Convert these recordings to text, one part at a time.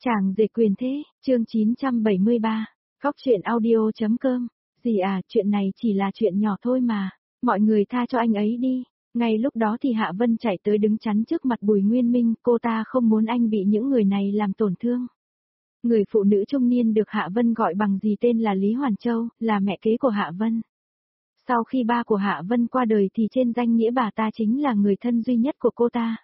Chàng dệt quyền thế, chương 973, Góc truyện audio.com. Gì à, chuyện này chỉ là chuyện nhỏ thôi mà, mọi người tha cho anh ấy đi. Ngay lúc đó thì Hạ Vân chạy tới đứng chắn trước mặt Bùi Nguyên Minh, cô ta không muốn anh bị những người này làm tổn thương. Người phụ nữ trung niên được Hạ Vân gọi bằng gì tên là Lý Hoàn Châu, là mẹ kế của Hạ Vân. Sau khi ba của Hạ Vân qua đời thì trên danh nghĩa bà ta chính là người thân duy nhất của cô ta.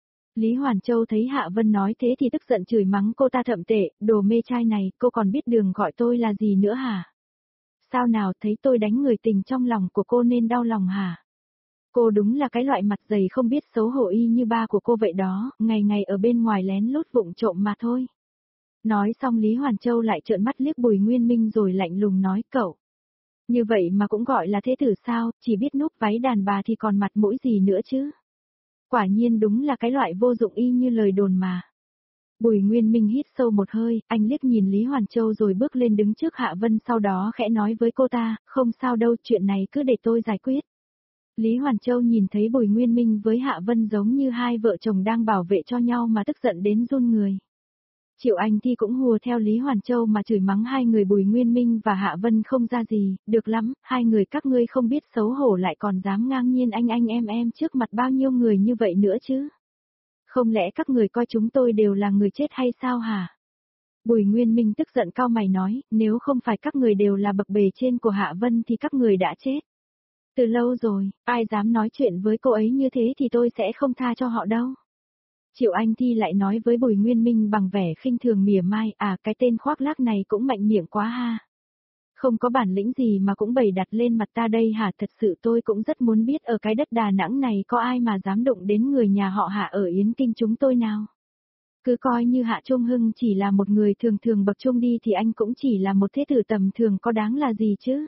Lý Hoàn Châu thấy Hạ Vân nói thế thì tức giận chửi mắng cô ta thậm tệ, đồ mê trai này, cô còn biết đường gọi tôi là gì nữa hả? Sao nào, thấy tôi đánh người tình trong lòng của cô nên đau lòng hả? Cô đúng là cái loại mặt dày không biết xấu hổ y như ba của cô vậy đó, ngày ngày ở bên ngoài lén lút vụng trộm mà thôi. Nói xong Lý Hoàn Châu lại trợn mắt liếc Bùi Nguyên Minh rồi lạnh lùng nói cậu. Như vậy mà cũng gọi là thế tử sao, chỉ biết núp váy đàn bà thì còn mặt mũi gì nữa chứ? Quả nhiên đúng là cái loại vô dụng y như lời đồn mà. Bùi Nguyên Minh hít sâu một hơi, anh liếc nhìn Lý Hoàn Châu rồi bước lên đứng trước Hạ Vân, sau đó khẽ nói với cô ta, không sao đâu, chuyện này cứ để tôi giải quyết. Lý Hoàn Châu nhìn thấy Bùi Nguyên Minh với Hạ Vân giống như hai vợ chồng đang bảo vệ cho nhau mà tức giận đến run người. Triệu Anh Thi cũng hùa theo Lý Hoàn Châu mà chửi mắng hai người Bùi Nguyên Minh và Hạ Vân không ra gì, được lắm, hai người các ngươi không biết xấu hổ lại còn dám ngang nhiên anh em trước mặt bao nhiêu người như vậy nữa chứ. Không lẽ các người coi chúng tôi đều là người chết hay sao hả? Bùi Nguyên Minh tức giận cau mày nói, nếu không phải các người đều là bậc bề trên của Hạ Vân thì các người đã chết. Từ lâu rồi, ai dám nói chuyện với cô ấy như thế thì tôi sẽ không tha cho họ đâu. Triệu Anh Thi lại nói với Bùi Nguyên Minh bằng vẻ khinh thường mỉa mai, à cái tên khoác lác này cũng mạnh miệng quá ha. Không có bản lĩnh gì mà cũng bày đặt lên mặt ta đây hả, thật sự tôi cũng rất muốn biết ở cái đất Đà Nẵng này có ai mà dám đụng đến người nhà họ Hạ ở Yến Kinh chúng tôi nào. Cứ coi như Hạ Trung Hưng chỉ là một người thường thường bậc trung đi thì anh cũng chỉ là một thế tử tầm thường, có đáng là gì chứ.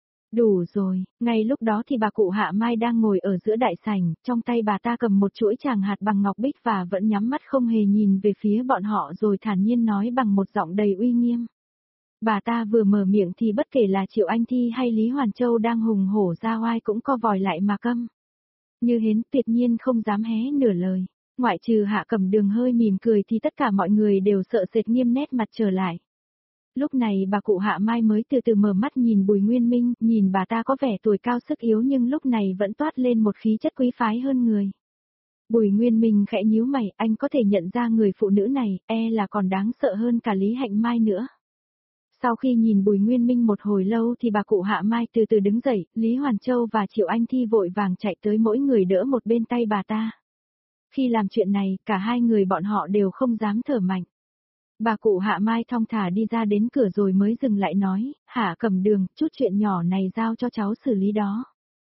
Đủ rồi, ngay lúc đó thì bà cụ Hạ Mai đang ngồi ở giữa đại sảnh, trong tay bà ta cầm một chuỗi tràng hạt bằng ngọc bích và vẫn nhắm mắt không hề nhìn về phía bọn họ rồi thản nhiên nói bằng một giọng đầy uy nghiêm. Bà ta vừa mở miệng thì bất kể là Triệu Anh Thi hay Lý Hoàn Châu đang hùng hổ ra oai cũng co vòi lại mà câm. Như hến tuyệt nhiên không dám hé nửa lời, ngoại trừ Hạ Cẩm Đường hơi mỉm cười thì tất cả mọi người đều sợ sệt nghiêm nét mặt trở lại. Lúc này bà cụ Hạ Mai mới từ từ mở mắt nhìn Bùi Nguyên Minh, nhìn bà ta có vẻ tuổi cao sức yếu nhưng lúc này vẫn toát lên một khí chất quý phái hơn người. Bùi Nguyên Minh khẽ nhíu mày, anh có thể nhận ra người phụ nữ này, là còn đáng sợ hơn cả Lý Hạnh Mai nữa. Sau khi nhìn Bùi Nguyên Minh một hồi lâu thì bà cụ Hạ Mai từ từ đứng dậy, Lý Hoàn Châu và Triệu Anh Thi vội vàng chạy tới mỗi người đỡ một bên tay bà ta. Khi làm chuyện này, cả hai người bọn họ đều không dám thở mạnh. Bà cụ Hạ Mai thong thả đi ra đến cửa rồi mới dừng lại nói, Hạ Cẩm Đường, chút chuyện nhỏ này giao cho cháu xử lý đó.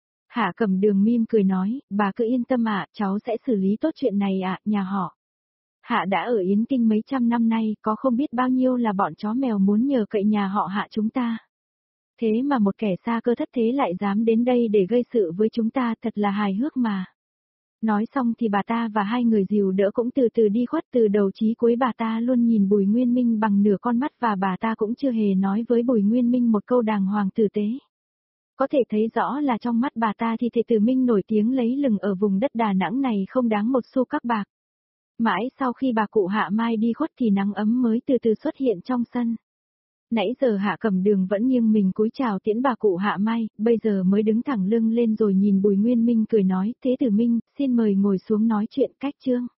Hạ Cẩm Đường mỉm cười nói, bà cứ yên tâm ạ, cháu sẽ xử lý tốt chuyện này ạ, nhà họ. Hạ đã ở Yến Kinh mấy trăm năm nay, có không biết bao nhiêu là bọn chó mèo muốn nhờ cậy nhà họ Hạ chúng ta. Thế mà một kẻ xa cơ thất thế lại dám đến đây để gây sự với chúng ta, thật là hài hước mà. Nói xong thì bà ta và hai người dìu đỡ cũng từ từ đi khuất, từ đầu chí cuối bà ta luôn nhìn Bùi Nguyên Minh bằng nửa con mắt và bà ta cũng chưa hề nói với Bùi Nguyên Minh một câu đàng hoàng tử tế. Có thể thấy rõ là trong mắt bà ta thì Thệ Tử Minh nổi tiếng lấy lừng ở vùng đất Đà Nẵng này không đáng một xu các bạc. Mãi sau khi bà cụ Hạ Mai đi khuất thì nắng ấm mới từ từ xuất hiện trong sân. Nãy giờ Hạ Cẩm Đường vẫn nghiêng mình cúi chào tiễn bà cụ Hạ Mai, bây giờ mới đứng thẳng lưng lên rồi nhìn Bùi Nguyên Minh cười nói, Thế Tử Minh, xin mời ngồi xuống nói chuyện cách chương.